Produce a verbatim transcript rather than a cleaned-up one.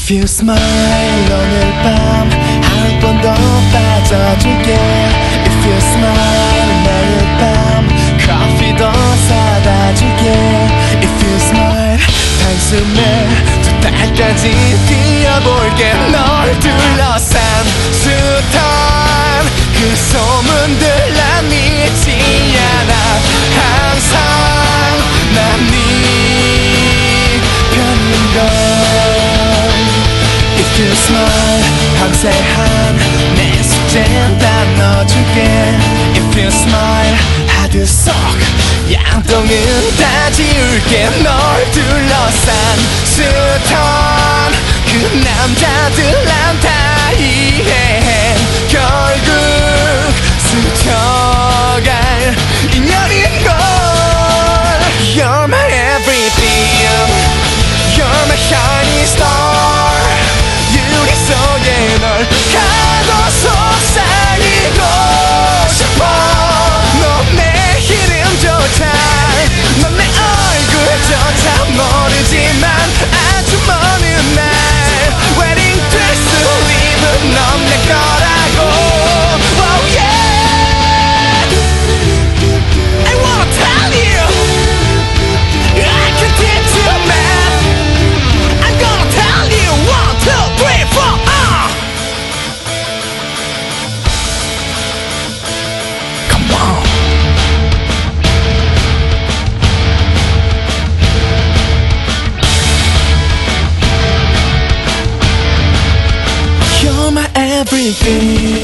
If you smile 오늘 밤 한 번 더 빠져줄게. If you smile 내일 밤 커피 더 사다 줄게. If you smile 단숨에 두 달까지 뛰어볼게. 널 둘러싼 숱한 그 소문들 난 믿지 않아. 항상 난 네 편인걸. If you smile 밤새한 내 숙제는 다 넣어줄게. If you smile 하드 속 양동은 다 지울게. 널 둘러싼 숱한 그 남자들 난 다 이해해. 결국 스쳐갈 인연인걸. You're my everything. You're my shining star. 유리 속에 널 가둬 속삭이고 싶어. 넌 내 이름조차 넌 내 얼굴조차 모르지만 아주 먼 날 웨딩 드레스 입은 넌 내 거라고. Oh yeah, I wanna tell you I can teach you math. I'm gonna tell you one, two, three, four, ah. Come on. You're my everything.